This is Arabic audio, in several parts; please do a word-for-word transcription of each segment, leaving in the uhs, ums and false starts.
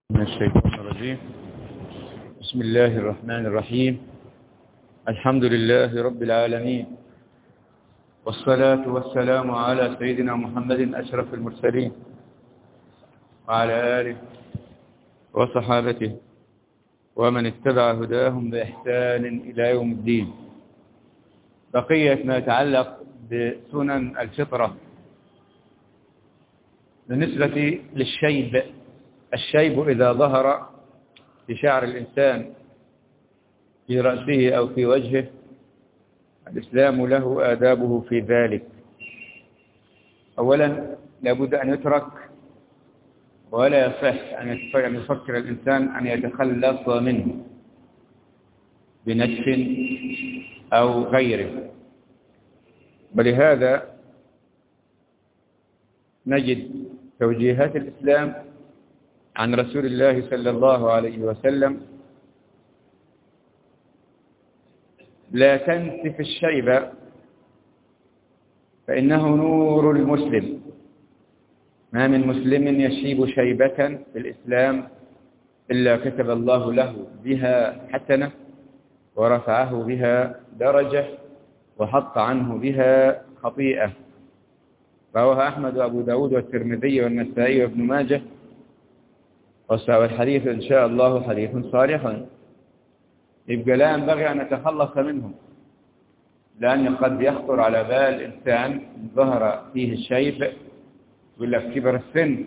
من الشيطان الرجيم. بسم الله الرحمن الرحيم. الحمد لله رب العالمين، والصلاة والسلام على سيدنا محمد أشرف المرسلين وعلى آله وصحابته ومن اتبع هداهم بإحسان إلى يوم الدين. بقية ما يتعلق بسنن الفطرة بالنسبة للشيب. الشيب إذا ظهر في شعر الإنسان في رأسه أو في وجهه، الإسلام له آدابه في ذلك. أولا لابد أن يترك، ولا يصح أن يفكر الإنسان أن يتخلص منه بنتف أو غيره. ولهذا نجد توجيهات الإسلام عن رسول الله صلى الله عليه وسلم: لا تنتف الشيب فإنه نور المسلم. ما من مسلم يشيب شيبة في الإسلام إلا كتب الله له بها حسنة ورفعه بها درجة وحط عنه بها خطيئة. رواه أحمد وأبو داود والترمذي والنسائي وابن ماجه، والحديث إن شاء الله حديث صالح. يبقى لا ينبغي أن نتخلص منهم، لأن قد يخطر على بال إنسان ظهر فيه الشيب يقول لك كبر السن.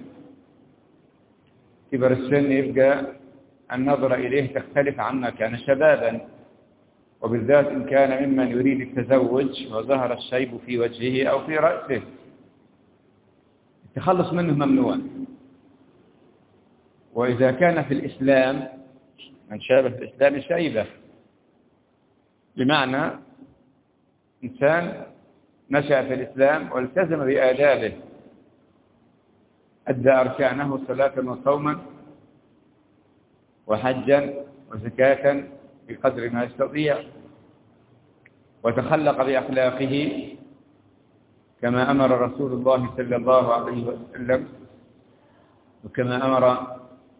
كبر السن يبقى النظرة إليه تختلف عما كان شبابا، وبالذات إن كان ممن يريد التزوج وظهر الشيب في وجهه أو في رأسه. التخلص منه ممنوع. وإذا كان في الإسلام من شابه في الإسلام شيبة، بمعنى إنسان نشأ في الإسلام والتزم بآدابه، أدى أركانه صلاة وصوما وحجا وزكاة بقدر ما يستطيع، وتخلق بأخلاقه كما أمر رسول الله صلى الله عليه وسلم، وكما أمر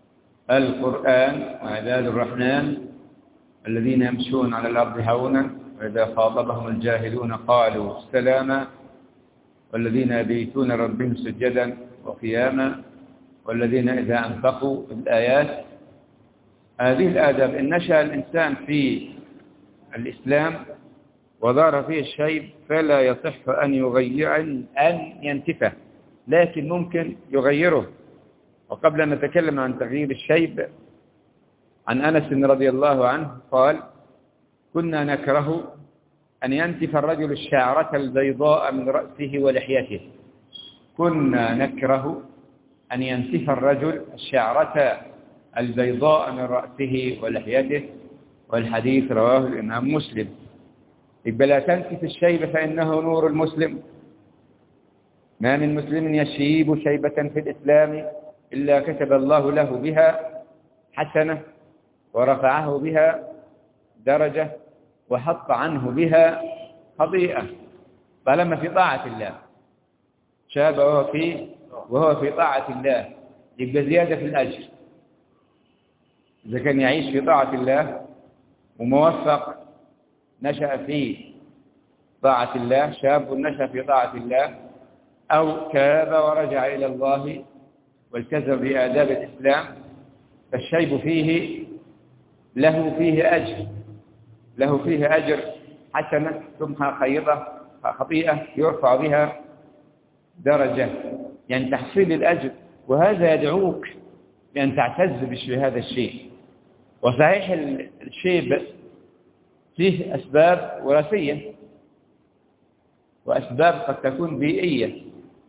القرآن: وعباد الرحمن الذين يمشون على الأرض هونا وإذا خاطبهم الجاهلون قالوا سلاما، والذين يبيتون ربهم سجدا وقياما، والذين إذا أنفقوا. الآيات هذه الآداب إن نشأ الإنسان في الإسلام وظهر فيه الشيب فلا يصح أن يغير أن ينتفه، لكن ممكن يغيره. وقبل أن نتكلم عن تغيير الشيب، عن أنس رضي الله عنه قال: كنا نكره أن ينتف الرجل الشعرة البيضاء من رأسه ولحيته. كنا نكره أن ينتف الرجل الشعرة البيضاء من رأسه ولحيته، والحديث رواه الإمام مسلم. يبقى لا تنتف الشيب فإنه نور المسلم. ما من مسلم يشيب شيبة في الإسلام إلا كتب الله له بها حسنة ورفعه بها درجة وحط عنه بها خطيئة. طالما في طاعة الله شاب وهو في وهو في طاعة الله يبقى زيادة في الأجر. إذا كان يعيش في طاعة الله وموفق، نشأ في طاعة الله، شاب نشأ في طاعة الله، أو تاب ورجع إلى الله والتزم بآداب الإسلام، فالشيب فيه له فيه أجر له فيه أجر حسنة تمحى خيطة خطيئة يرفع بها درجة، يعني تحصيل الأجر. وهذا يدعوك بأن تعتز بهذا الشيء. وصحيح الشيب فيه أسباب وراثية وأسباب قد تكون بيئية،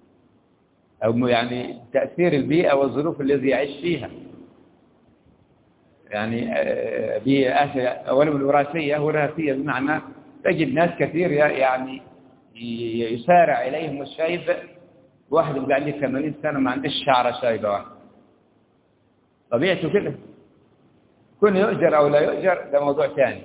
أو يعني تأثير البيئة والظروف الذي يعيش فيها. يعني بيئة أولا الوراثية وراثية بمعنى تجد ناس كثير يعني يسارع إليهم الشيب. واحد يبقى عنده ثمانين سنة ما عندش شعر شايبة واحد، طبيعته كده. كن يؤجر أو لا يؤجر ده موضوع ثاني.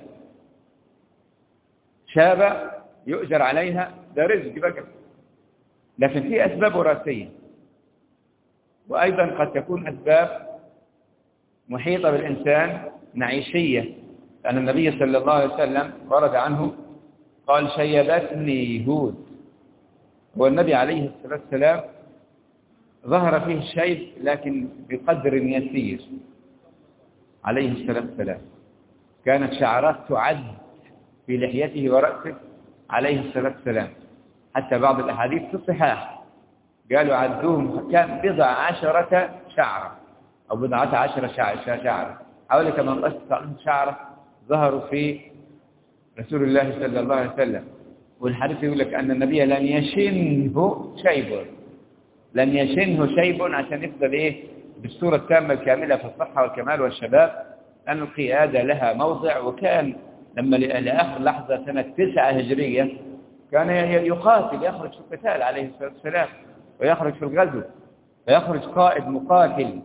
شابة يؤجر عليها ده رزق بقى، لكن في أسباب وراثية، وأيضا قد تكون أسباب محيطة بالإنسان معيشية، لأن النبي صلى الله عليه وسلم ورد عنه قال شيبتني هود. والنبي عليه الصلاة والسلام ظهر فيه الشيب لكن بقدر يسير عليه الصلاة والسلام، كانت شعرات تعد في لحيته ورأسه عليه الصلاة والسلام، حتى بعض الأحاديث في الصحاح قالوا عدوهم كان بضع عشرة شعرة أو بضعة عشرة شعرة، حوالي ثمانية عشر شعرة ظهروا في رسول الله صلى الله عليه وسلم. والحديث يقول لك أن النبي لن يشنه شيب، لن يشنه شيب عشان يفضل إيه بالصورة التامة الكاملة في الصحة والكمال والشباب، أن القيادة لها موضع. وكان لما لآخر لحظة سنة تسعة هجرية كان يقاتل، يخرج في القتال عليه الصلاة والسلام، ويخرج في الغزو، ويخرج قائد مقاتل،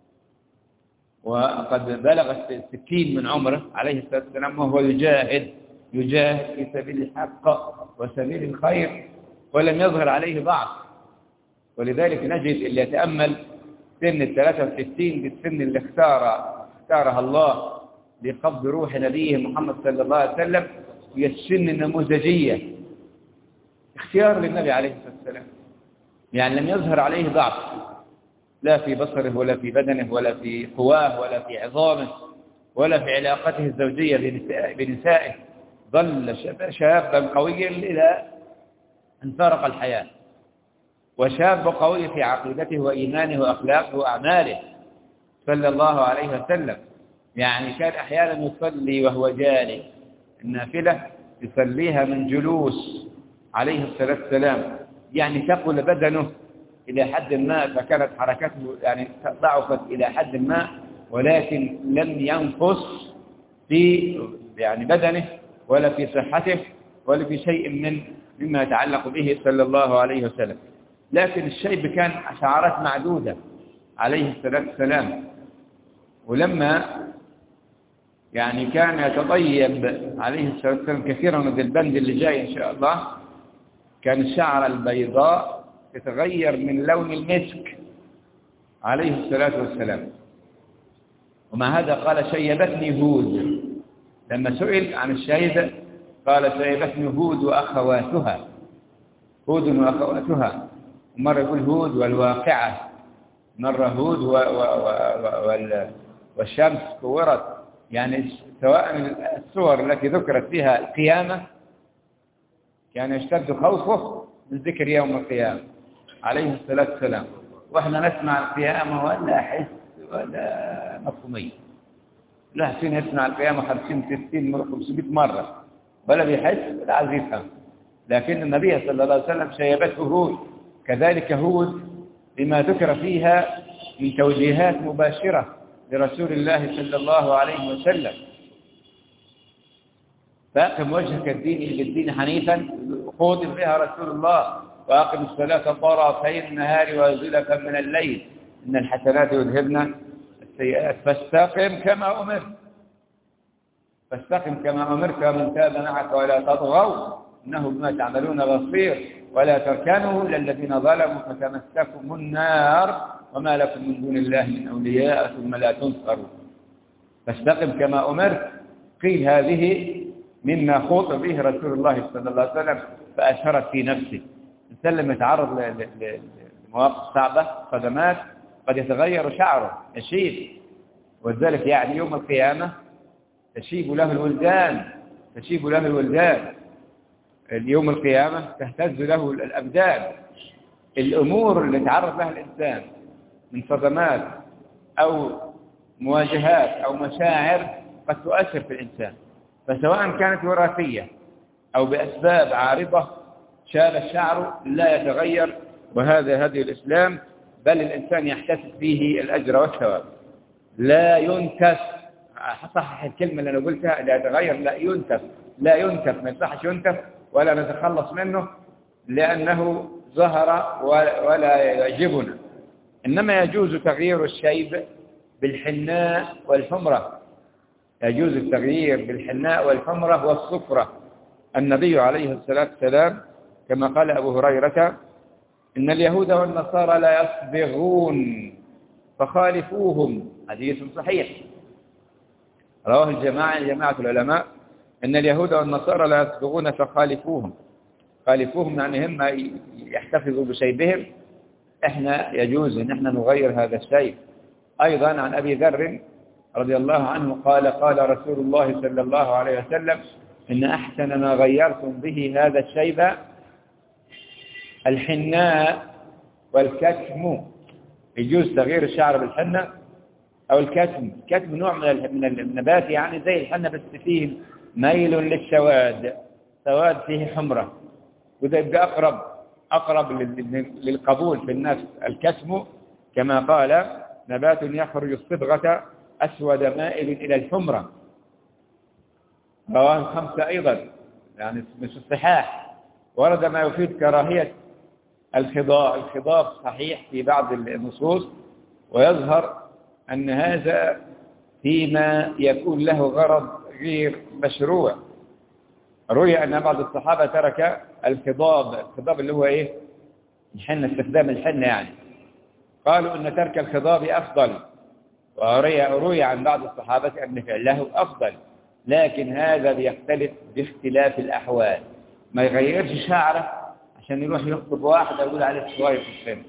وقد بلغ الستين من عمره عليه الصلاة والسلام وهو يجاهد يجاهد في سبيل الحق وسبيل الخير، ولم يظهر عليه ضعف. ولذلك نجد اللي يتأمل سن الثلاثة وستين بالسن اللي اختار اختارها الله لقبض روح نبيه محمد صلى الله عليه وسلم، هي السن النموذجية، اختيار للنبي عليه الصلاة والسلام، يعني لم يظهر عليه ضعف لا في بصره ولا في بدنه ولا في قواه ولا في عظامه ولا في علاقته الزوجية بنسائه، ظل شابا قويا إلى أن فارق الحياة، وشاب قوي في عقيدته وإيمانه وأخلاقه وأعماله صلى الله عليه وسلم. يعني كان أحيانا يصلي وهو جالس، النافلة يصليها من جلوس عليه الصلاة والسلام، يعني ثقل بدنه إلى حد ما، فكانت حركته يعني ضعفت إلى حد ما، ولكن لم ينقص في يعني بدنه ولا في صحته ولا في شيء من مما يتعلق به صلى الله عليه وسلم. لكن الشيب كان شعرات معدودة عليه الصلاة والسلام. ولما يعني كان يتطيب عليه الصلاة والسلام كثيرا من البند اللي جاي إن شاء الله، كان الشعر البيضاء تتغير من لون المسك عليه الصلاة والسلام. ومع هذا قال شيبتني هود، لما سئل عن الشيبة قال شيبتني هود وأخواتها، هود وأخواتها، مرة يقول هود والواقعة، مرة هود و و و والشمس كورت، يعني سواء الصور التي ذكرت فيها القيامة كان يشتد خوفه من ذكر يوم القيامة عليه الصلاة والسلام. وإحنا نسمع القيامة ولا أحس ولا مفهومية، لا حسين يسمع القيامة خمسين ستين خمسمائة مرة ولا بيحس ولا عايز يفهم. لكن النبي صلى الله عليه وسلم شيبته هود، كذلك هود بما ذكر فيها من توجيهات مباشرة لرسول الله صلى الله عليه وسلم. فأقم وجهك الدين للدين حنيفا خوض بها رسول الله، وأقم الصلاة طرفي النهار وزلفا من الليل إن الحسنات يذهبن السيئات فاستقم كما أمرت، فاستقم كما أمرت ومن تاب معك ولا تطغوا إنه بما تعملون بصير ولا تركنوا إلى الذين ظلموا فتمسكم النار وما لكم من دون الله من أولياء ثم لا تنصروا. فاستقم كما أمرت، قيل هذه مما خوض به رسول الله صلى الله عليه وسلم فأشهرت في نفسه. الإنسان لما يتعرض لمواقف صعبة صدمات قد يتغير شعره يشيب، وذلك يعني يوم القيامة تشيب له الولدان، تشيب له الولدان اليوم القيامة تهتز له الأبدان. الأمور اللي تعرض لها الإنسان من صدمات أو مواجهات أو مشاعر قد تؤثر في الإنسان، فسواء كانت وراثية أو بأسباب عارضة شاب الشعر لا يتغير، وهذا هدي الإسلام، بل الإنسان يحتسب فيه الأجر والثواب. لا ينتف، صحح الكلمة اللي أنا قلتها، لا يتغير، لا ينتف، لا ينتف، ما يصحش ينتف ولا نتخلص منه لأنه ظهر ولا يعجبنا. إنما يجوز تغيير الشيب بالحناء والحمرة، يجوز التغيير بالحناء والحمرة والصفرة. النبي عليه الصلاة والسلام كما قال أبو هريرة إن اليهود والنصارى لا يصبغون فخالفوهم حديث صحيح رواه الجماعة جماعة العلماء أن اليهود والنصارى لا يصبغون فخالفوهم. خالفوهم يعني هم يحتفظوا بشيبهم، إحنا يجوز أن احنا نغير هذا الشيء. أيضا عن أبي ذر رضي الله عنه قال قال رسول الله صلى الله عليه وسلم إن أحسن ما غيرتم به هذا الشيب الحناء والكتم. يجوز تغيير الشعر بالحنة أو الكتم. الكتم نوع من من النبات يعني زي الحنة بس فيه ميل للسواد، سواد فيه حمرة، وده يبقى أقرب أقرب للقبول في النفس. الكتم كما قال نبات يخرج الصبغة أسود مائل إلى الحمرة. رواه الخمسة أيضا يعني مش الصحاح. ورد ما يفيد كراهية الخضاب. الخضاب صحيح في بعض النصوص، ويظهر أن هذا فيما يكون له غرض غير مشروع. روي أن بعض الصحابة ترك الخضاب. الخضاب اللي هو إيه؟ الحنة، استخدام الحنة يعني. قالوا أن ترك الخضاب أفضل، وروي عن بعض الصحابة أن فعله أفضل، لكن هذا بيختلف باختلاف الأحوال. ما يغيرش شعره عشان يروح يخطب واحد يقول عليه صغير في السن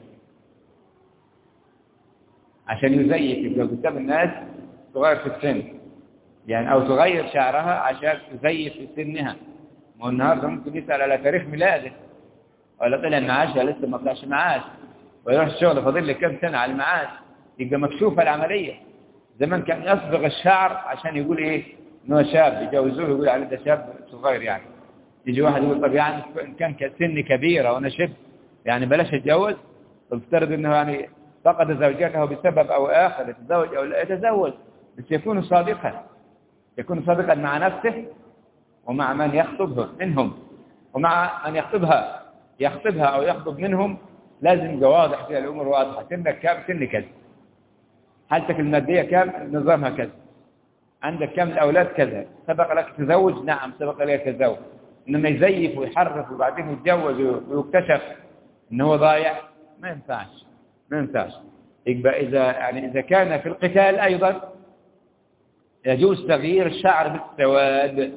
عشان يزيف يبقى قدام الناس صغير في السن يعني، أو تغير شعرها عشان تزيف في سنها. ما هو النهارده ممكن يسأل على تاريخ ميلاده ولا طلع معاش ولا لسه ما طلعش معاش، ويروح الشغل فاضل لي كام سنة على المعاش، يبقى مكشوفة العملية. زمان كان يصبغ الشعر عشان يقول إيه؟ إنه شاب، يجوزوه يقول عليه ده شاب صغير يعني. يجي واحد يقول طب يعني إن كان سني كبيرة وأنا شب يعني بلاش أتجوز. افترض إنه يعني فقد زوجته بسبب أو آخر، يتزوج أو لا يتزوج، بس يكون صادقا، يكون صادقا مع نفسه ومع من يخطبه منهم ومع من يخطبها يخطبها أو يخطب منهم. لازم يبقى واضح فيها الأمور واضحة. سنك كام؟ سن كذا. حالتك المادية كام؟ نظامها كذا. عندك كم الأولاد؟ كذا. سبق لك تزوج؟ نعم سبق لك تزوج. إنما يزيف ويحرف وبعدين يتجوز ويكتشف إنه هو ضايع، ما ينفعش ما ينفعش. يبقى إذا يعني إذا كان في القتال أيضا يجوز تغيير الشعر بالسواد.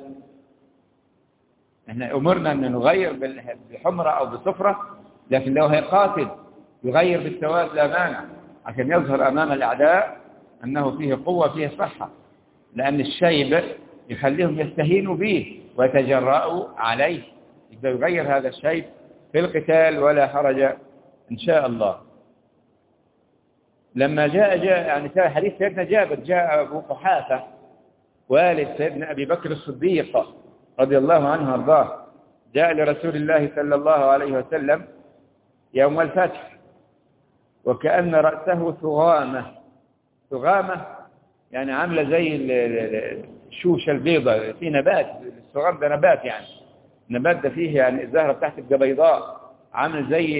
احنا أمرنا أن نغير بالحمرة أو بالصفرة، لكن لو هيقاتل يغير بالسواد لا مانع، عشان يظهر أمام الأعداء أنه فيه قوة فيه صحة. لأن الشيب يخليهم يستهينوا به ويتجرأوا عليه. يبقى يغير هذا الشيب في القتال ولا حرج إن شاء الله. لما جاء جاء يعني كان حديث سيدنا جابر، جاء أبو قحافة والد سيدنا أبي بكر الصديق رضي الله عنه وارضاه، جاء لرسول الله صلى الله عليه وسلم يوم الفتح وكأن رأسه ثغامة. ثغامة يعني عاملة زي الشوشة البيضاء في نبات. الثغام ده نبات يعني، النبات ده فيه يعني الزهرة بتاعت تبقى بيضاء، عامل زي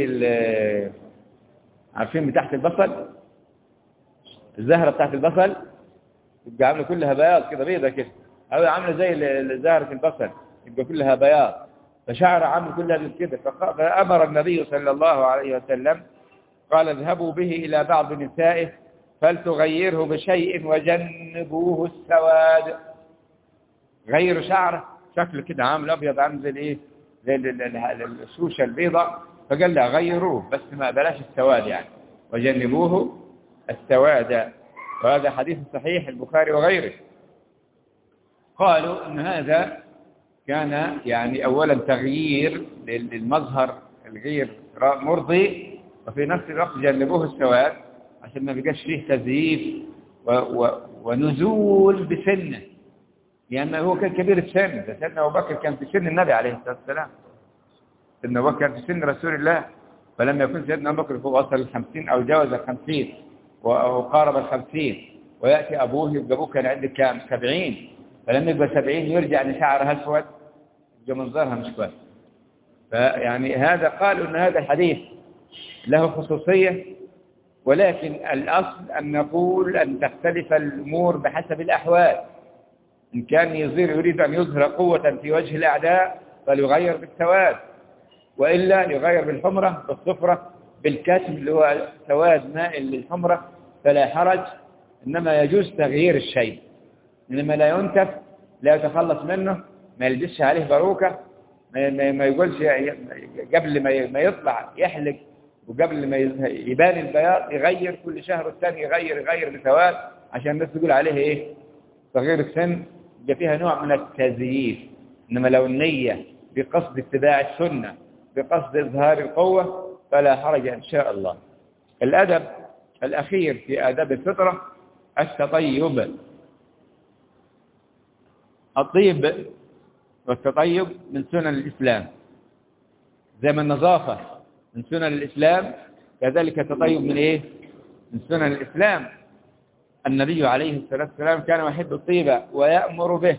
عارفين بتاعت البصل، الزهرة بتاعت البصل تبقى عاملة كلها بياض كده بيضة كده، أو عاملة زي زهرة البصل يبقى كلها بياض، فشعر عامل كلها كده. فأمر النبي صلى الله عليه وسلم قال اذهبوا به إلى بعض نسائه فلتغيره بشيء وجنبوه السواد. غير شعره شكله كده عامل أبيض عامل زي الايه زي الشوشة البيضاء، فقال لا غيروه بس ما بلاش السواد يعني، وجنبوه السواد. وهذا حديث صحيح البخاري وغيره. قالوا ان هذا كان يعني اولا تغيير للمظهر الغير مرضي، وفي نفس الوقت جنبوه السواد عشان ما بيقاش فيه تزييف و و ونزول بسنه، لأنه يعني هو كان كبير السن. سيدنا أبو بكر كان في سن النبي عليه الصلاة والسلام، سيدنا أبو بكر كان في سن رسول الله، فلما يكون سيدنا أبو بكر فوق وصل الخمسين أو جاوز الخمسين وقارب الخمسين، ويأتي أبوه يبقى أبوه كان عنده كام؟ سبعين، فلما يبقى سبعين يرجع لشعرها أسود يبقى منظرها مش كويس. فيعني هذا قالوا أن هذا الحديث له خصوصية، ولكن الأصل أن نقول أن تختلف الأمور بحسب الأحوال. إن كان يظهر يريد أن يظهر قوة في وجه الأعداء فليغير بالسواد، وإلا يغير بالحمرة بالصفرة بالكتم اللي هو سواد مائل للحمرة، فلا حرج إنما يجوز تغيير الشيء، إنما لا ينتف، لا يتخلص منه، ما يلبسش عليه باروكة، ما, ما يقولش قبل ما يطلع يحلق، وقبل ما يبان البياض يغير كل شهر والثاني يغير يغير بثواب عشان الناس تقول عليه إيه صغير السن، يبقى فيها نوع من التزييف. إنما لو النية بقصد اتباع السنة بقصد إظهار القوة فلا حرج إن شاء الله. الأدب الأخير في آداب الفطرة التطيب. الطيب والتطيب من سنن الإسلام، زي ما النظافة من سنن الإسلام كذلك التطيب من إيه؟ من سنن الإسلام. النبي عليه الصلاة والسلام كان يحب الطيب ويأمر به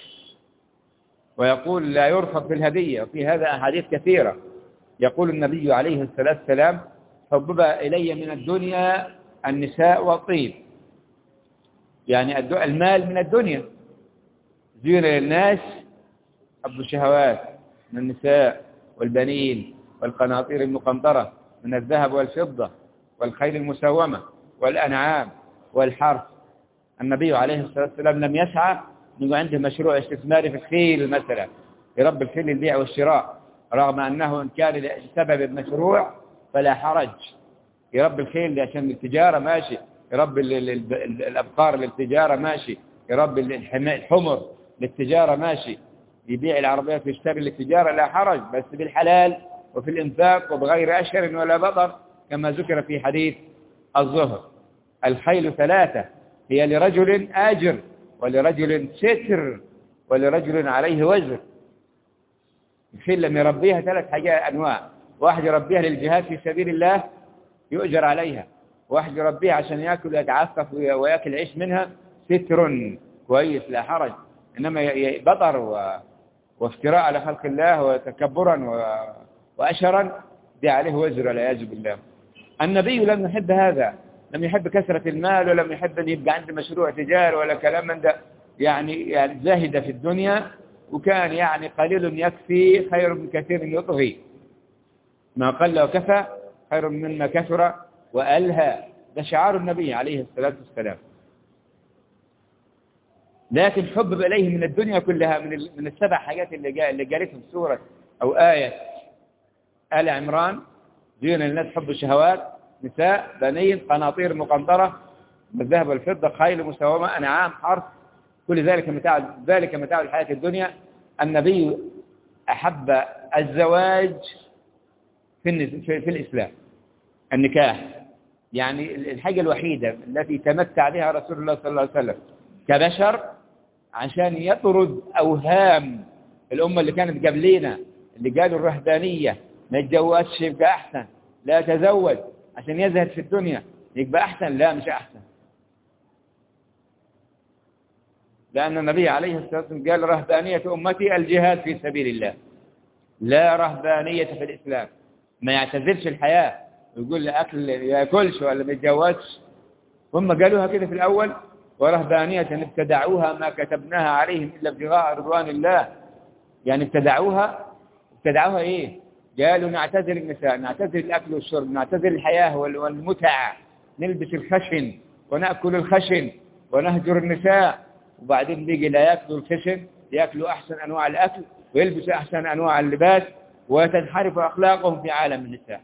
ويقول لا يرفض في الهدية، وفي هذا أحاديث كثيرة. يقول النبي عليه الصلاة والسلام حبب إلي من الدنيا النساء والطيب، يعني المال من الدنيا، زين للناس حب الشهوات من النساء والبنين والقناطير المقنطرة من الذهب والفضة والخيل المسومة والأنعام والحرث. النبي عليه الصلاة والسلام لم يسعى أنه عنده مشروع استثماري في الخيل مثلا يربي الخيل للبيع والشراء، رغم أنه إن كان سبب المشروع فلا حرج. يربي الخيل عشان التجارة ماشي، يربي الأبقار للتجارة ماشي، يربي الحمر للتجارة ماشي، يبيع العربيات ويشتري للتجارة لا حرج، بس بالحلال وفي الإنفاق وبغير أشهر ولا بطر، كما ذكر في حديث الظهر. الخيل ثلاثة، هي لرجل آجر ولرجل ستر ولرجل عليه وزر. الخيل لما يربيها ثلاث حاجات أنواع، واحد يربيها للجهاد في سبيل الله يؤجر عليها، واحد يربيها عشان يأكل ويتعفف ويأكل عيش منها ستر كويس لا حرج. إنما بطر و... وافتراء على خلق الله وتكبرا و... وأشرا دي عليه وزر والعياذ بالله. النبي لم يحب هذا، لم يحب كثرة المال، ولم يحب أن يبقى عنده مشروع تجاري ولا كلام من ده، يعني يعني زاهد في الدنيا، وكان يعني قليل يكفي خير من كثير يطغي، ما قل وكفى خير مما كثر وألهى. ده شعار النبي عليه الصلاة والسلام. لكن حبب إليه من الدنيا كلها، من من السبع حاجات اللي جاء اللي جالتهم سورة أو آية آل عمران: زين للناس حب الشهوات، نساء، بنين، قناطير مقنطرة من الذهب والفضة، خيل مسومة، أنعام، حرث، كل ذلك متاع ذلك متاع الحياة الدنيا. النبي أحب الزواج في في الإسلام، النكاح، يعني الحاجة الوحيدة التي تمتع بها رسول الله صلى الله عليه وسلم كبشر عشان يطرد أوهام الأمة اللي كانت قبلينا اللي قالوا الرهبانية ما يتجوزش يبقى أحسن، لا تزوج عشان يزهد في الدنيا يبقى أحسن. لا، مش أحسن، لأن النبي عليه الصلاة والسلام قال رهبانية أمتي الجهاد في سبيل الله، لا رهبانية في الإسلام. ما يعتزلش الحياة ويقول لأكل يأكلش ولا ما يتجوزش. هم قالوها كده في الأول: ورهبانية ابتدعوها ما كتبناها عليهم إلا ابتغاء رضوان الله. يعني ابتدعوها ابتدعوها إيه؟ قالوا نعتزل النساء، نعتزل الأكل والشرب، نعتزل الحياة والمتعة، نلبس الخشن ونأكل الخشن ونهجر النساء. وبعدين بيجي لا يأكلوا الخشن، يأكلوا أحسن أنواع الأكل ويلبسوا أحسن أنواع اللباس، وتنحرف أخلاقهم في عالم النساء.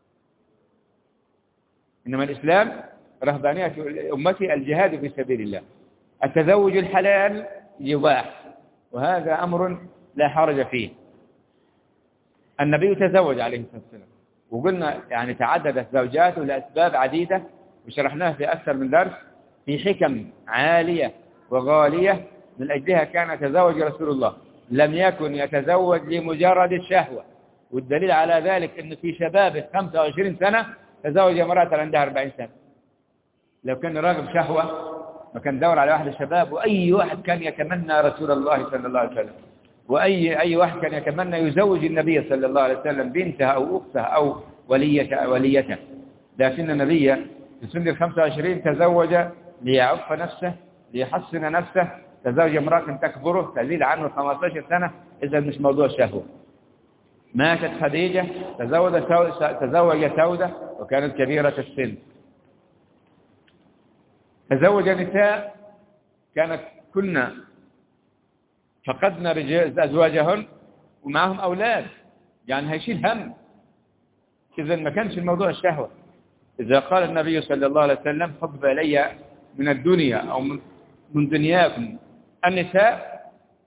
إنما الإسلام رهبانية أمتي الجهاد في سبيل الله. التزوج الحلال يباح، وهذا أمر لا حرج فيه. النبي تزوج عليه الصلاة والسلام، وقلنا يعني تعددت زوجاته لأسباب عديدة وشرحناها في أكثر من درس، في حكم عالية وغالية من أجلها كان يتزوج رسول الله. لم يكن يتزوج لمجرد الشهوة، والدليل على ذلك أنه في شبابه خمسة وعشرين سنة تزوج امرأة عندها أربعين سنة. لو كان راغب شهوة ما كان دور على واحد الشباب. وأي واحد كان يتمنى رسول الله صلى الله عليه وسلم، وأي أي واحد كان يتمنى يزوج النبي صلى الله عليه وسلم بنتها أو أختها أو وليته وليته. لكن النبي في سن الخمسة وعشرين تزوج ليعف نفسه، ليحسن نفسه. تزوج امرأة تكبره تزيد عنه خمسة عشر سنة، إذا مش موضوع شهوة. ماتت خديجة، تزوج تزوج سودة وكانت كبيرة السن. تزوج نساء كانت كنا فقدنا أزواجهن ومعهم أولاد، يعني هيشيل هم. إذا ما كانش الموضوع الشهوة. إذا قال النبي صلى الله عليه وسلم حبب إلي من الدنيا أو من دنياكم النساء،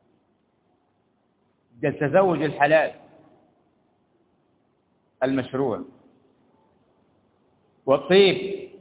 التزوج الحلال المشروع، والطيب.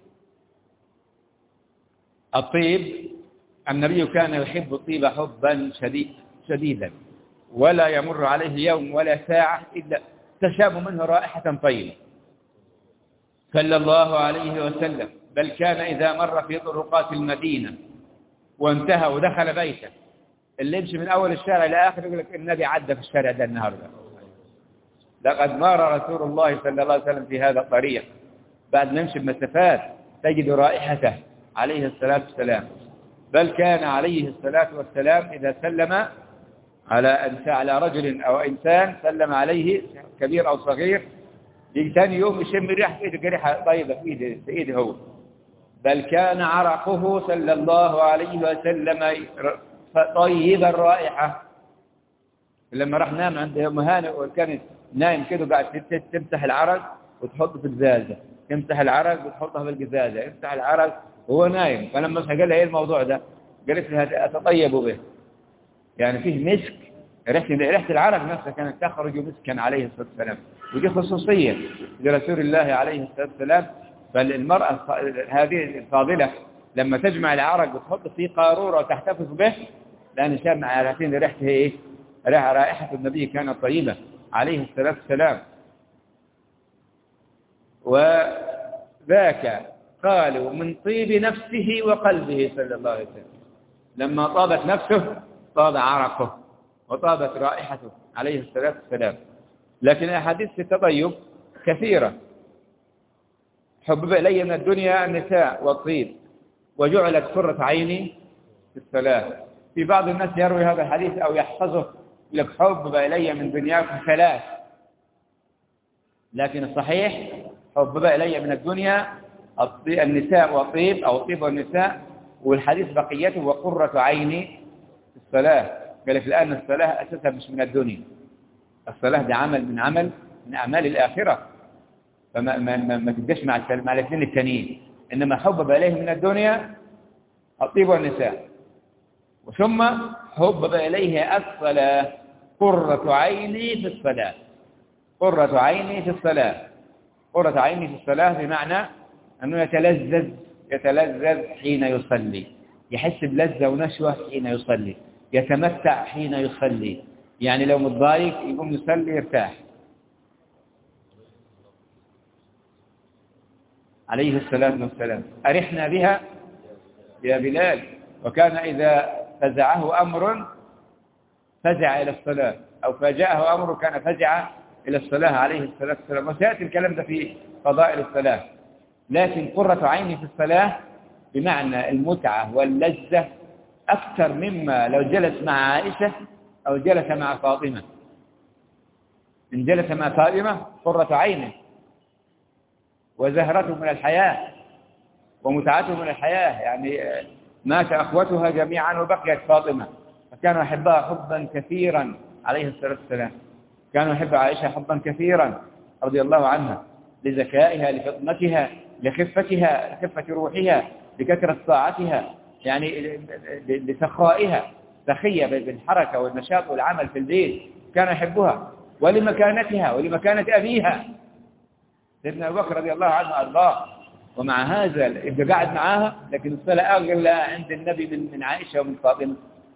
الطيب النبي كان يحب الطيب حبا شديد شديدا، ولا يمر عليه يوم ولا ساعة إلا تشاب منه رائحة طيبة صلى الله عليه وسلم. بل كان إذا مر في طرقات المدينة وانتهى ودخل بيته، اللي يمشي من أول الشارع إلى آخر يقول لك النبي عدى في الشارع ده النهاردة. لقد مر رسول الله صلى الله عليه وسلم في هذا الطريق، بعد ما يمشي بمسافات تجد رائحته عليه الصلاة والسلام. بل كان عليه الصلاة والسلام إذا سلم على على رجل أو إنسان سلم عليه كبير أو صغير، ثاني يوم يشم ريحة إيده ريحة طيبة في إيده في إيده هو. بل كان عرقه صلى الله عليه وسلم طيب الرائحة. لما راح نام عند أم هانئ وكان نايم كده قاعد تمسح العرق وتحطه في الجزازة، تمسح العرق وتحطه في الجزازة، يمسح العرق وهو نايم. فلما قال لها ايه الموضوع ده، قالت لها اتطيب به، يعني فيه مسك، ريحه ريحه العرق نفسها كانت تخرج مسكا عليه الصلاه والسلام. ودي خصوصيه لرسول الله عليه الصلاه والسلام. فالمراه هذه الفاضله لما تجمع العرق وتحط فيه قاروره وتحتفظ به، لان شام عارفين ريحته ايه، رائحه النبي كانت طيبه عليه الصلاه والسلام. وذاك قالوا من طيب نفسه وقلبه صلى الله عليه وسلم. لما طابت نفسه طاب عرقه وطابت رائحته عليه الصلاة والسلام. لكن الأحاديث في التطيب كثيرة. حبب إلي من الدنيا النساء والطيب وجعلت قرة عيني في الصلاة. في بعض الناس يروي هذا الحديث أو يحفظه لك حبب إلي من دنياكم ثلاث، لكن الصحيح حبب إلي من الدنيا النساء والطيب أو الطيب والنساء، والحديث بقيته وقرة عيني في الصلاة. قال لك الآن الصلاة أساسها مش من الدنيا، الصلاة دي عمل من عمل من أعمال الآخرة، فما ما ما, ما تبقاش مع مع الاثنين التانيين. إنما حبب إليه من الدنيا الطيب والنساء، وثم حبب إليه الصلاة، قرة عيني في الصلاة. قرة عيني في الصلاة، قرة عيني في الصلاة بمعنى أنه يتلذذ يتلذذ حين يصلي، يحس بلذة ونشوة حين يصلي، يتمتع حين يصلي. يعني لو متضايق يقوم يصلي يرتاح عليه الصلاة والسلام. أرحنا بها يا بلال. وكان إذا فزعه أمر فزع إلى الصلاة، أو فاجأه أمر كان فزع إلى الصلاة عليه الصلاة والسلام. وسيأتي الكلام ده في فضائل الصلاة. لكن قرة عيني في الصلاة بمعنى المتعة واللذة أكثر مما لو جلس مع عائشة أو جلس مع فاطمة. إن جلس مع فاطمة قرة عينه وزهرته من الحياة ومتعته من الحياة، يعني مات أخوتها جميعا وبقيت فاطمة، فكانوا يحبها حبا كثيرا عليه الصلاة والسلام. كانوا يحب عائشة حبا كثيرا رضي الله عنها، لذكائها، لفطنتها، لخفتها، لخفة روحها، لكثرة طاعتها، يعني لسخائها، سخية بالحركة والنشاط والعمل في البيت. كان يحبها ولمكانتها ولمكانة أبيها سيدنا أبو بكر رضي الله عنه وأرضاه. ومع هذا يبقى قاعد معاها، لكن الصلاة أغلى عند النبي من من عائشة ومن فاطمة.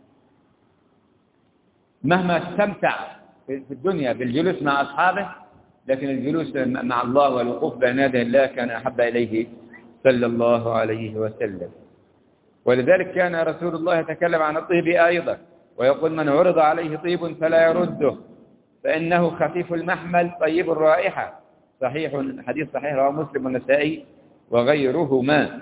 مهما استمتع في الدنيا بالجلوس مع أصحابه، لكن الجلوس مع الله والوقوف بين يدي الله كان أحب إليه صلى الله عليه وسلم. ولذلك كان رسول الله يتكلم عن الطيب أيضا ويقول من عرض عليه طيب فلا يرده فإنه خفيف المحمل طيب الرائحة. صحيح، حديث صحيح رواه مسلم والنسائي وغيرهما.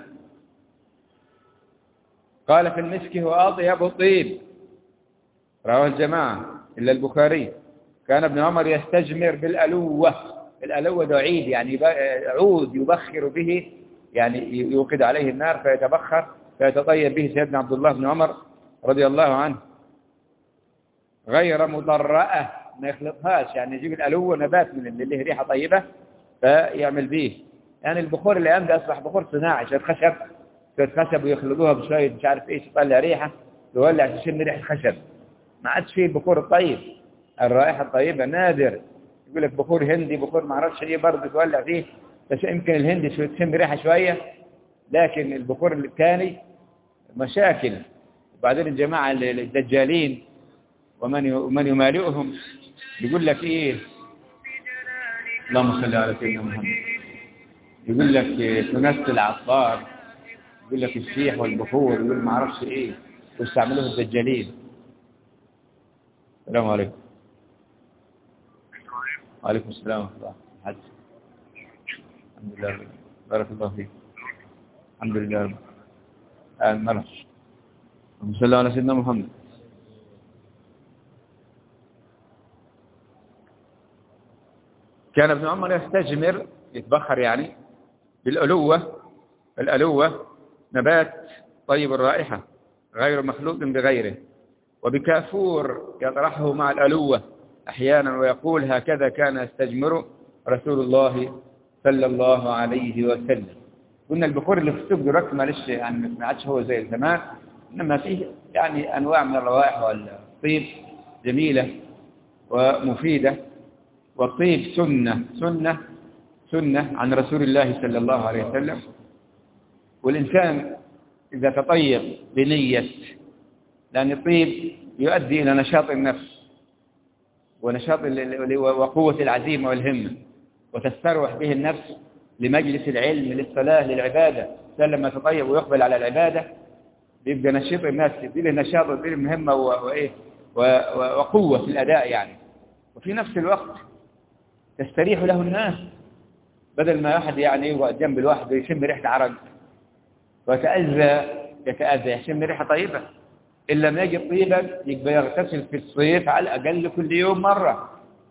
قال في المسك هو أطيب الطيب، رواه الجماعة إلا البخاري. كان ابن عمر يستجمر بالألوة. الألوة ده عيد، يعني عود يبخر به، يعني يوقد عليه النار فيتبخر فيتطيب به سيدنا عبد الله بن عمر رضي الله عنه، غير مضرأة، ما يخلطهاش، يعني يجيب الألوة نبات من اللي له ريحة طيبة فيعمل به. يعني البخور الأيام ده أصبح بخور صناعي، شوية خشب شوية خشب ويخلطوها بشوية مش عارف إيش يطلع ريحة، يولع تشم ريحة خشب. ما عادش فيه البخور الطيب، الرائحة الطيبة نادر. يقول لك بخور هندي، بخور ما اعرفش ايه برضه تولع فيه، بس يمكن الهندي شوية تشم ريحة شوية، لكن البخور الثاني مشاكل. وبعدين الجماعة الدجالين ومن ومن يمالئهم يقول لك ايه، اللهم صل على سيدنا محمد، يقول لك تنس العطار، يقول لك الشيح والبخور، يقول ما اعرفش ايه، ويستعملوه الدجالين. السلام عليكم. وعليكم السلام ورحمة الله. حد. الحمد لله، بارك الله فيك. الحمد لله. آه مرحبا. صلى الله على سيدنا محمد. كان ابن عمر يستجمر، يتبخر يعني بالألوة. الألوة نبات طيب الرائحة غير مخلوط بغيره، وبكافور يطرحه مع الألوة أحيانا، ويقول هكذا كان يستجمر رسول الله صلى الله عليه وسلم. قلنا البخور اللي في السوق دلوقتي معلش يعني ما عادش هو زي زمان، إنما فيه يعني أنواع من الروائح والطيب جميلة ومفيدة. والطيب سنة سنة سنة عن رسول الله صلى الله عليه وسلم. والإنسان إذا تطيب بنية، لأن الطيب يؤدي إلى نشاط النفس ونشاط وقوة العزيمة والهمة، وتستروح به النفس لمجلس العلم للصلاة للعبادة. لما تطيب ويقبل على العبادة بيبقى نشيط الناس، يديله نشاط ويديله مهمة وإيه وقوة في الأداء يعني. وفي نفس الوقت تستريح له الناس، بدل ما واحد يعني يقعد جنب الواحد ويشم ريحة عرق ويتأذى يتأذى يشم ريحة طيبة. إن لم يجد طيبا يبقى يغتسل في الصيف على الأقل كل يوم مرة.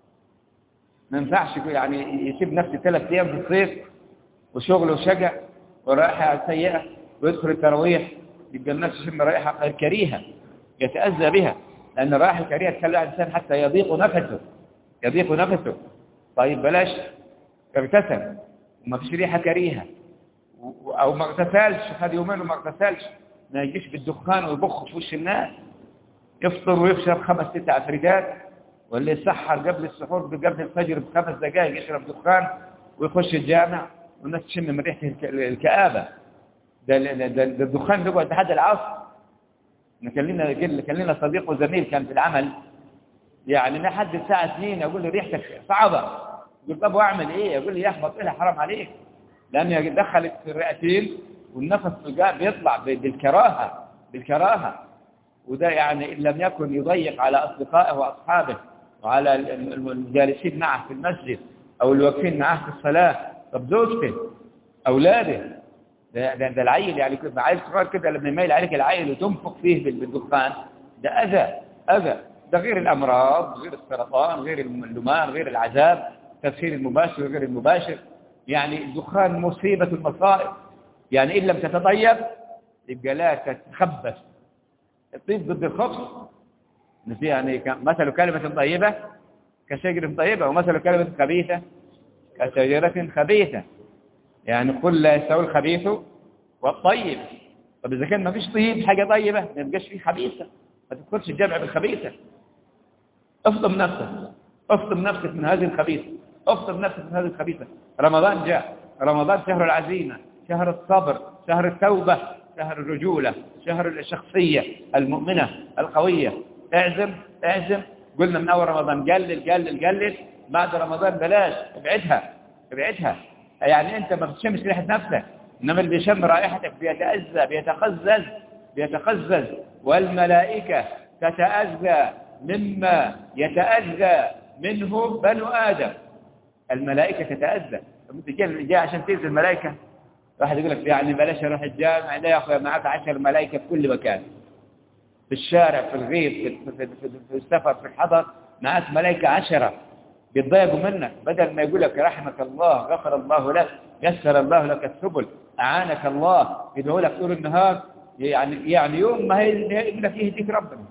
ما ينفعش يعني يسيب نفسه ثلاث أيام في الصيف وشغل وشجع ورائحة سيئة ويدخل التراويح يبقى الناس يشم رائحة كريهة يتأذى بها، لأن الرائحة الكريهة تخلي الإنسان حتى يضيق نفسه يضيق نفسه. طيب بلاش اغتسل وما فيش ريحة كريهة، أو ما اغتسلش خد يومين وما اغتسلش، ما يجيش بالدخان ويبخ في وش الناس، يفطر ويشرب خمس ست عفريتات، واللي يسحر قبل السحور قبل الفجر بخمس دقائق يشرب دخان ويخش الجامع والناس تشم من ريحة الكآبة. ده, ده, ده, ده الدخان بيقعد لحد العصر. كان لنا كان لنا صديق وزميل كان في العمل يعني لحد الساعة اثنين أقول له ريحتك صعبة، يقول طب واعمل ايه؟ يقول لي يحبط لها حرام عليك، لأن دخلت في الرئتين والنفس بيطلع بالكراهة بالكراهة. وده يعني إن لم يكن يضيق على أصدقائه وأصحابه وعلى الجالسين معه في المسجد أو الواقفين معه في الصلاة، طب زوجته أولاده، ده, ده, ده العيل يعني كده عيل صغير كده لما يميل عليك العيل وتنفق فيه بالدخان ده أذى أذى. ده غير الأمراض، غير السرطان، غير اللمان، غير العذاب، التدخين المباشر وغير المباشر. يعني الدخان مصيبة المصائب. يعني إن لم تتطيب يبقى لا تتخبث. الطيب ضد الخبث. يعني مثل كلمة طيبة كشجرة طيبة، ومثل كلمة خبيثة كشجرة خبيثة. يعني قل لا يستوي الخبيث والطيب. طب إذا كان ما فيش طيب حاجة طيبة ما يبقاش فيه خبيثة، ما تدخلش الجمع بالخبيثة. افضم نفسك افضم نفسك من هذه الخبيثة افضم نفسك من هذه الخبيثة. رمضان جاء، رمضان شهر العزيمة، شهر الصبر، شهر التوبة، شهر الرجولة، شهر الشخصية المؤمنة القوية. اعزم اعزم. قلنا من أول رمضان قلل قلل قلل، بعد رمضان بلاش، ابعدها ابعدها. يعني أنت ما بتشمش ريحة نفسك، إنما اللي بيشم رائحتك بيتأذى بيتقزز بيتقزز. والملائكة تتأذى مما يتأذى منه بنو آدم. الملائكة تتأذى. انت جاي عشان تأذي الملائكة؟ واحد يقول لك يعني بلاش اروح الجامع. لا يا اخويا، معك عشر ملائكة في كل مكان، في الشارع، في الغيط، في, في, في, في السفر، في الحضر، معك ملائكة عشرة بيتضايقوا منك. بدل ما يقول لك رحمك الله، غفر الله لك، يسر الله لك السبل، أعانك الله، يدعو لك طول النهار، يعني يعني يوم ما يقول لك يهديك ربنا.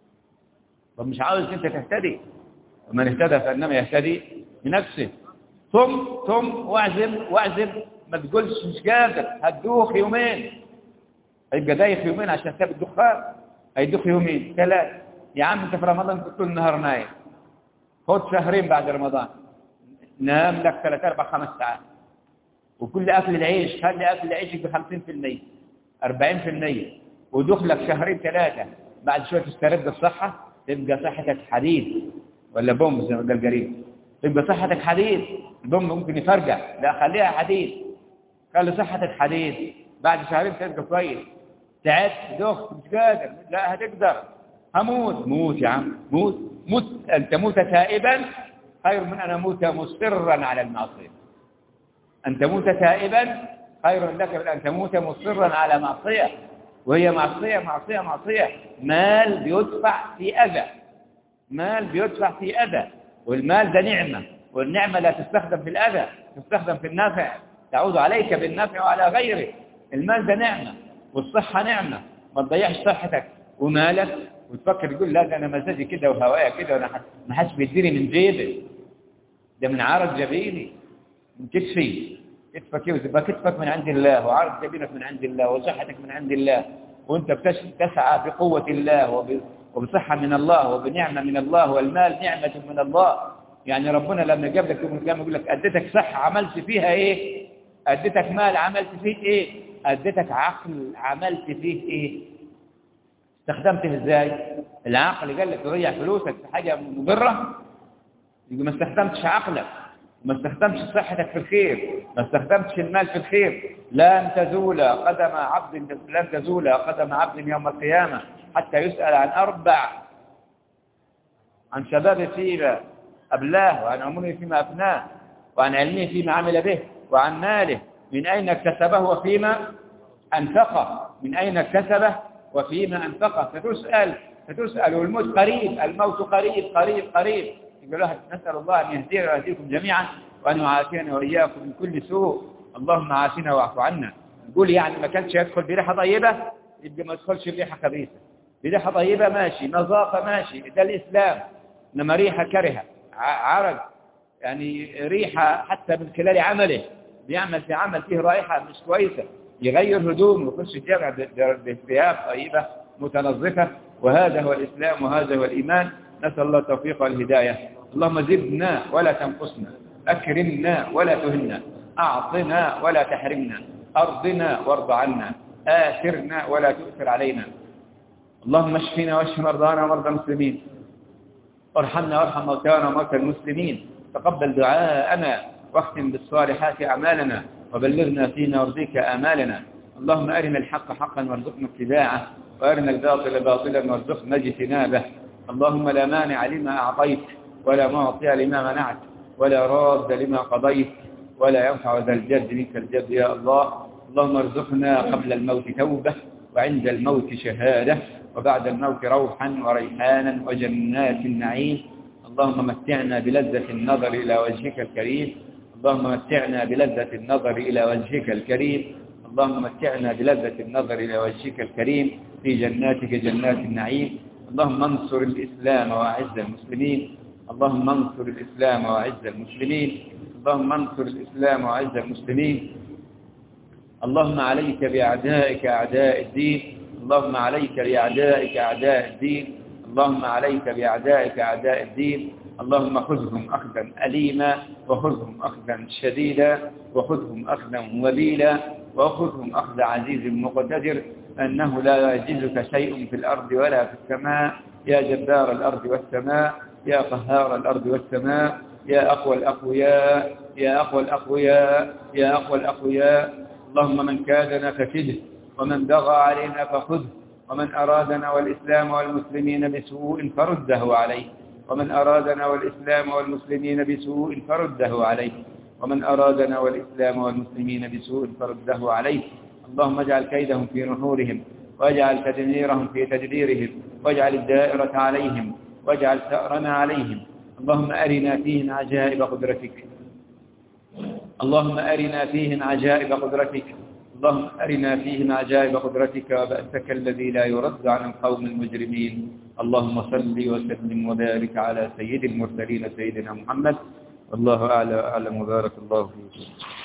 طب مش عاوز انت تهتدي؟ ومن اهتدى فانما يهتدي بنفسه. ثم ثم واعزم واعزم، ما تقولش مش قادر، هتدوخ يومين، هيبقى دايخ يومين عشان ساب الدخان، هيدوخ يومين ثلاث. يا عم انت في رمضان كنت طول النهار نايم، خد شهرين بعد رمضان نام لك ثلاث اربع خمس ساعات، وكل اكل العيش خلي اكل عيشك ب خمسين بالمية أربعين بالمية، ودخلك شهرين ثلاثه بعد شويه تسترد الصحه، تبقى صحتك حديد ولا بوم زي ما قال قريب، تبقى صحتك حديد. البوم ممكن يفرقع، لا خليها حديد، خلي صحتك حديد، بعد شهرين تبقى كويس. تعبت دخت مش قادر، لا هتقدر، هموت. موت يا عم، موت موت، ان تموت تائبا خير من ان اموت مصرا على المعصيه. ان تموت تائبا خير لك من ان تموت مصرا على معصيه، وهي معصيه معصيه معصيه، مال بيدفع في اذى، مال بيدفع في اذى، والمال ده نعمه، والنعمه لا تستخدم في الاذى، تستخدم في النفع، تعود عليك بالنفع وعلى غيرك. المال ده نعمه، والصحه نعمه، ما تضيعش صحتك ومالك وتفكر تقول لا ده انا مزاجي كده وهوايا كده وانا ما حدش بيديني من جيبي، ده من عرض جبيني، من كتفي، كتفك يبقى كتفك من عند الله، وعرض جبينك من عند الله، وصحتك من عند الله، وانت بتسعى بقوة الله وبصحة من الله وبنعمة من الله، والمال نعمة من الله. يعني ربنا لما جاب لك يوم القيامة يقول لك اديتك صحة عملت فيها ايه؟ اديتك مال عملت فيه ايه؟ اديتك عقل عملت فيه ايه؟ استخدمته ازاي؟ العقل قال لك تضيع فلوسك في حاجة مضرة، يبقى ما استخدمتش عقلك، ما استخدمتش صحتك في الخير، ما استخدمتش المال في الخير. لن تزول قدم عبد لن تزول قدم عبد يوم القيامة حتى يسأل عن أربع: عن شباب فيما أبلاه، وعن عمره فيما أفناه، وعن علمه فيما عمل به، وعن ماله من أين اكتسبه وفيما أنفقه، من أين اكتسبه وفيما أنفقه. فتسأل فتسأل والموت قريب، الموت قريب قريب قريب. يقول له نسأل الله أن يهدينا ويهديكم جميعا، وأن يعافينا وإياكم من كل سوء. اللهم عافنا واعف عنا. نقول يعني ما كانش يدخل بريحة طيبة يبقى ما يدخلش بريحة خبيثة، بريحة طيبة ماشي، نظافة ماشي، ده الإسلام. إنما ريحة كرهة، عرق، يعني ريحة حتى من خلال عمله، بيعمل في عمل فيه رائحة مش كويسة، يغير هدومه ويخش الجامع بثياب طيبة متنظفة. وهذا هو الإسلام وهذا هو الإيمان. نسأل الله التوفيق والهداية. اللهم زدنا ولا تنقصنا، أكرمنا ولا تهنا، أعطنا ولا تحرمنا، أرضنا وارض عنا، آثرنا ولا تؤثر علينا. اللهم اشفنا واشف مرضانا ومرضى المسلمين، وارحمنا وارحم موتانا وموتى المسلمين. تقبل دعاءنا واختم بالصالحات أعمالنا، وبلغنا فيما يرضيك آمالنا. اللهم أرنا الحق حقا وارزقنا اتباعه، وأرنا الباطل باطلا وارزقنا اجتنابه. اللهم لا مانع لما أعطيت، ولا معطي لما منعت، ولا راد لما قضيت، ولا ينفع ذا الجد منك الجد يا الله. اللهم ارزقنا قبل الموت توبة، وعند الموت شهادة، وبعد الموت روحا وريحانا وجنات النعيم. اللهم متعنا بلذة النظر إلى وجهك الكريم، اللهم متعنا بلذة النظر إلى وجهك الكريم، اللهم متعنا بلذة النظر إلى وجهك الكريم في جناتك جنات النعيم. اللهم انصر الإسلام وأعز المسلمين، اللهم انصر الإسلام وأعز المسلمين، اللهم انصر الإسلام وأعز المسلمين. اللهم عليك بأعدائك أعداء الدين، اللهم عليك بأعدائك أعداء الدين، اللهم عليك بأعدائك أعداء الدين. اللهم خذهم أخذا أليما، وخذهم أخذا شديدا، وخذهم أخذا وبيلا، وخذهم أخذ عزيز مقتدر، أنه لا يعجزك شيء في الأرض ولا في السماء. يا جبار الأرض والسماء، يا قهار الأرض والسماء، يا أقوى الأقوياء، يا أقوى الأقوياء، يا أقوى الأقوياء. اللهم من كادنا فكده، ومن بغى علينا فخذه، ومن أرادنا والإسلام والمسلمين بسوء فرده عليه، ومن أرادنا والإسلام والمسلمين بسوء فرده عليه، ومن أرادنا والإسلام والمسلمين بسوء فرده عليه. اللهم اجعل كيدهم في نحورهم، واجعل تدميرهم في تدبيرهم، واجعل الدائرة عليهم، واجعل ثأرنا عليهم. اللهم أرنا فيهم عجائب قدرتك، اللهم أرنا فيهم عجائب قدرتك، اللهم أرنا فيهم عجائب قدرتك وبأسك الذي لا يرد عن القوم المجرمين. اللهم صل وسلم وبارك على سيد المرسلين سيدنا محمد. والله أعلى وأعلم وبارك الله فيكم.